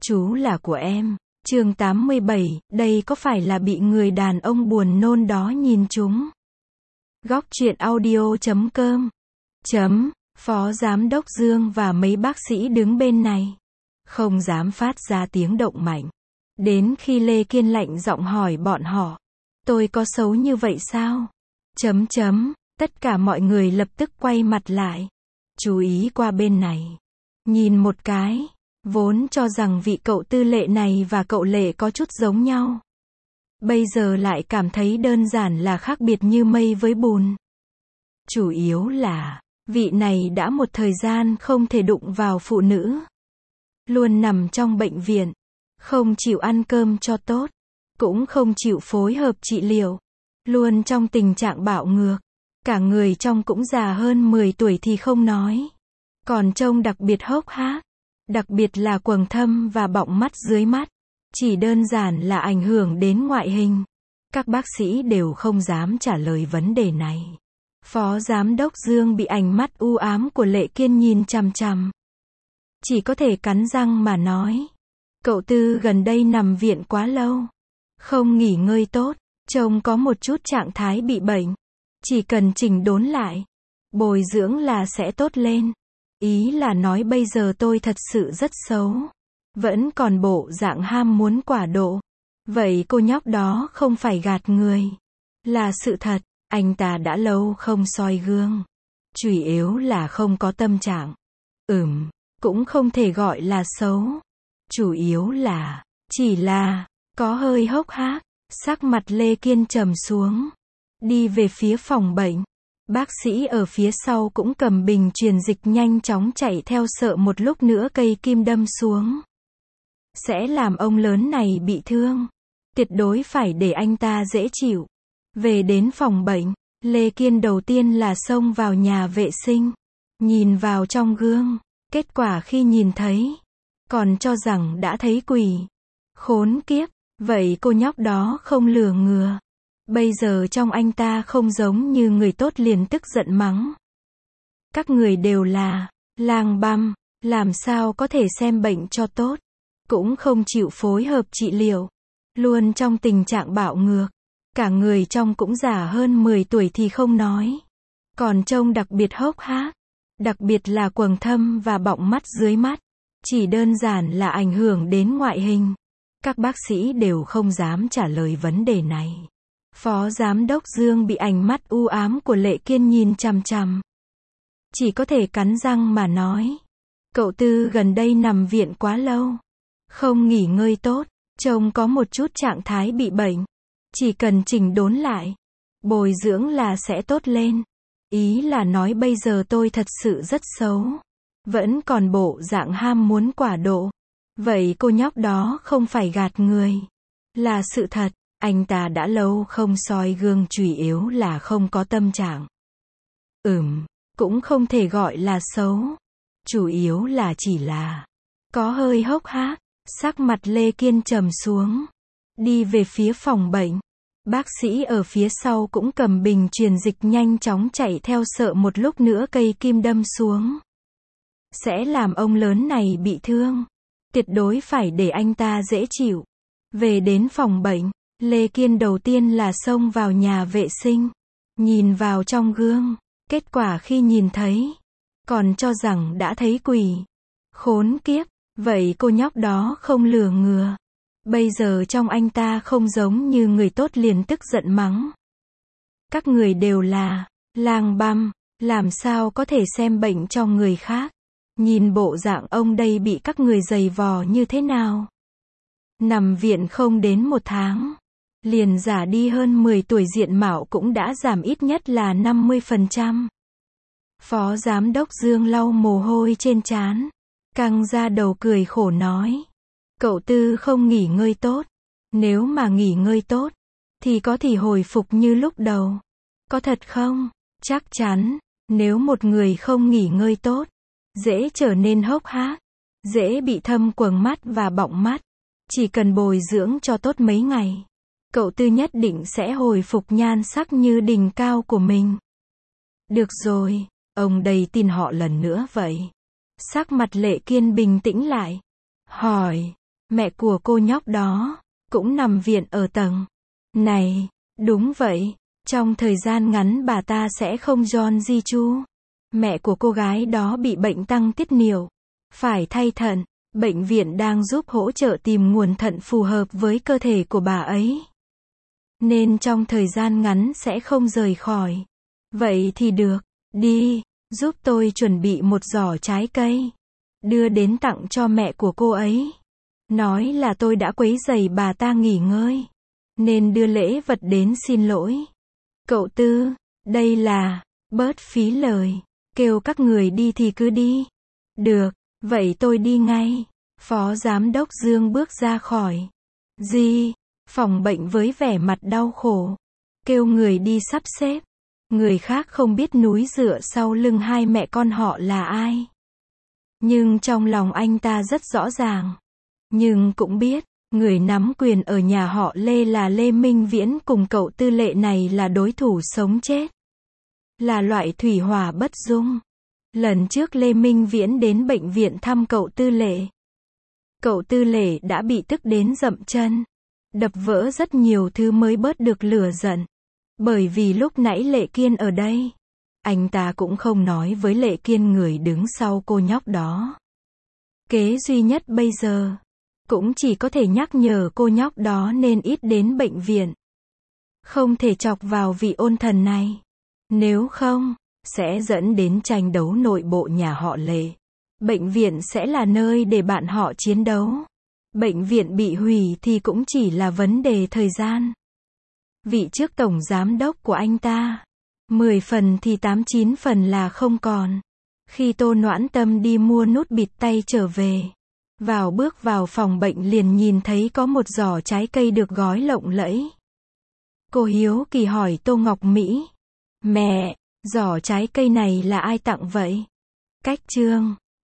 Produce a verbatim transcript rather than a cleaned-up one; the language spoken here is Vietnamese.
Chú là của em. Chương tám mươi bảy, đây có phải là bị người đàn ông buồn nôn đó nhìn trúng? Góc truyện audio chấm com chấm, Phó Giám đốc Dương và mấy bác sĩ đứng bên này. Không dám phát ra tiếng động mạnh. Đến khi Lê Kiên lạnh giọng hỏi bọn họ. Tôi có xấu như vậy sao? Chấm chấm, tất cả mọi người lập tức quay mặt lại. Chú ý qua bên này. Nhìn một cái. Vốn cho rằng vị cậu Tư Lệ này và cậu Lệ có chút giống nhau. Bây giờ lại cảm thấy đơn giản là khác biệt như mây với bùn. Chủ yếu là, vị này đã một thời gian không thể đụng vào phụ nữ. Luôn nằm trong bệnh viện. Không chịu ăn cơm cho tốt. Cũng không chịu phối hợp trị liệu. Luôn trong tình trạng bạo ngược. Cả người trong cũng già hơn mười tuổi thì không nói. Còn trông đặc biệt hốc hác. Đặc biệt là quầng thâm và bọng mắt dưới mắt. Chỉ đơn giản là ảnh hưởng đến ngoại hình. Các bác sĩ đều không dám trả lời vấn đề này. Phó Giám đốc Dương bị ánh mắt u ám của Lệ Kiên nhìn chằm chằm. Chỉ có thể cắn răng mà nói. Cậu Tư gần đây nằm viện quá lâu. Không nghỉ ngơi tốt. Trông có một chút trạng thái bị bệnh. Chỉ cần chỉnh đốn lại. Bồi dưỡng là sẽ tốt lên. Ý là nói bây giờ tôi thật sự rất xấu. Vẫn còn bộ dạng ham muốn quả độ. Vậy cô nhóc đó không phải gạt người. Là sự thật, anh ta đã lâu không soi gương. Chủ yếu là không có tâm trạng. Ừm, cũng không thể gọi là xấu. Chủ yếu là, chỉ là, có hơi hốc hác. Sắc mặt Lê Kiên trầm xuống. Đi về phía phòng bệnh. Bác sĩ ở phía sau cũng cầm bình truyền dịch nhanh chóng chạy theo sợ một lúc nữa cây kim đâm xuống. Sẽ làm ông lớn này bị thương. Tuyệt đối phải để anh ta dễ chịu. Về đến phòng bệnh, Lê Kiên đầu tiên là xông vào nhà vệ sinh. Nhìn vào trong gương. Kết quả khi nhìn thấy. Còn cho rằng đã thấy quỷ. Khốn kiếp. Vậy cô nhóc đó không lừa ngừa. Bây giờ trong anh ta không giống như người tốt liền tức giận mắng. Các người đều là lang băm, làm sao có thể xem bệnh cho tốt. Cũng không chịu phối hợp trị liệu. Luôn trong tình trạng bạo ngược. Cả người trong cũng già hơn mười tuổi thì không nói. Còn trông đặc biệt hốc hác. Đặc biệt là quầng thâm và bọng mắt dưới mắt. Chỉ đơn giản là ảnh hưởng đến ngoại hình. Các bác sĩ đều không dám trả lời vấn đề này. Phó Giám đốc Dương bị ánh mắt u ám của Lệ Kiên nhìn chằm chằm. Chỉ có thể cắn răng mà nói. Cậu Tư gần đây nằm viện quá lâu. Không nghỉ ngơi tốt. Trông có một chút trạng thái bị bệnh. Chỉ cần chỉnh đốn lại. Bồi dưỡng là sẽ tốt lên. Ý là nói bây giờ tôi thật sự rất xấu. Vẫn còn bộ dạng ham muốn quả độ. Vậy cô nhóc đó không phải gạt người. Là sự thật. Anh ta đã lâu không soi gương chủ yếu là không có tâm trạng. Ừm, cũng không thể gọi là xấu. Chủ yếu là chỉ là có hơi hốc hác. Sắc mặt Lê Kiên trầm xuống. Đi về phía phòng bệnh. Bác sĩ ở phía sau cũng cầm bình truyền dịch nhanh chóng chạy theo sợ một lúc nữa cây kim đâm xuống. Sẽ làm ông lớn này bị thương. Tuyệt đối phải để anh ta dễ chịu. Về đến phòng bệnh. Lê Kiên đầu tiên là xông vào nhà vệ sinh. Nhìn vào trong gương. Kết quả khi nhìn thấy. Còn cho rằng đã thấy quỷ. Khốn kiếp. Vậy cô nhóc đó không lừa ngừa. Bây giờ trong anh ta không giống như người tốt liền tức giận mắng. Các người đều là lang băm. Làm sao có thể xem bệnh cho người khác. Nhìn bộ dạng ông đây bị các người giày vò như thế nào. Nằm viện không đến một tháng. Liền già đi hơn mười tuổi diện mạo cũng đã giảm ít nhất là năm mươi phần trăm. Phó Giám đốc Dương lau mồ hôi trên trán. Căng ra đầu cười khổ nói. Cậu Tư không nghỉ ngơi tốt. Nếu mà nghỉ ngơi tốt. Thì có thể hồi phục như lúc đầu. Có thật không? Chắc chắn. Nếu một người không nghỉ ngơi tốt. Dễ trở nên hốc hác. Dễ bị thâm quầng mắt và bọng mắt. Chỉ cần bồi dưỡng cho tốt mấy ngày. Cậu Tư nhất định sẽ hồi phục nhan sắc như đỉnh cao của mình. Được rồi, ông đây tin họ lần nữa vậy. Sắc mặt Lệ Kiên bình tĩnh lại. Hỏi, Mẹ của cô nhóc đó cũng nằm viện ở tầng này. Đúng vậy, trong thời gian ngắn bà ta sẽ không John Ji Chu. Mẹ của cô gái đó bị bệnh tăng tiết niệu, phải thay thận. Bệnh viện đang giúp hỗ trợ tìm nguồn thận phù hợp với cơ thể của bà ấy, nên trong thời gian ngắn sẽ không rời khỏi. Vậy thì được, đi, giúp tôi chuẩn bị một giỏ trái cây, đưa đến tặng cho mẹ của cô ấy. Nói là tôi đã quấy rầy bà ta nghỉ ngơi, nên đưa lễ vật đến xin lỗi. Cậu Tư, đây là, bớt phí lời, kêu các người đi thì cứ đi. Được, vậy tôi đi ngay. Phó Giám đốc Dương bước ra khỏi Di phòng bệnh với vẻ mặt đau khổ, kêu người đi sắp xếp. Người khác không biết núi dựa sau lưng hai mẹ con họ là ai, nhưng trong lòng anh ta rất rõ ràng. Nhưng cũng biết, người nắm quyền ở nhà họ Lê là Lê Minh Viễn, cùng cậu Tư Lệ này là đối thủ sống chết, là loại thủy hỏa bất dung. Lần trước Lê Minh Viễn đến bệnh viện thăm cậu Tư Lệ, cậu Tư Lệ đã bị tức đến dậm chân, đập vỡ rất nhiều thứ mới bớt được lửa giận. Bởi vì lúc nãy Lệ Kiên ở đây, anh ta cũng không nói với Lệ Kiên người đứng sau cô nhóc đó. Kế duy nhất bây giờ, cũng chỉ có thể nhắc nhở cô nhóc đó nên ít đến bệnh viện. Không thể chọc vào vị ôn thần này. Nếu không, sẽ dẫn đến tranh đấu nội bộ nhà họ Lệ. Bệnh viện sẽ là nơi để bạn họ chiến đấu. Bệnh viện bị hủy thì cũng chỉ là vấn đề thời gian. Vị trước tổng giám đốc của anh ta, mười phần thì tám chín phần là không còn. Khi Tô Noãn Tâm đi mua nút bịt tay trở về, vào bước vào phòng bệnh liền nhìn thấy có một giỏ trái cây được gói lộng lẫy. Cô hiếu kỳ hỏi Tô Ngọc Mỹ, mẹ, giỏ trái cây này là ai tặng vậy? Cách chương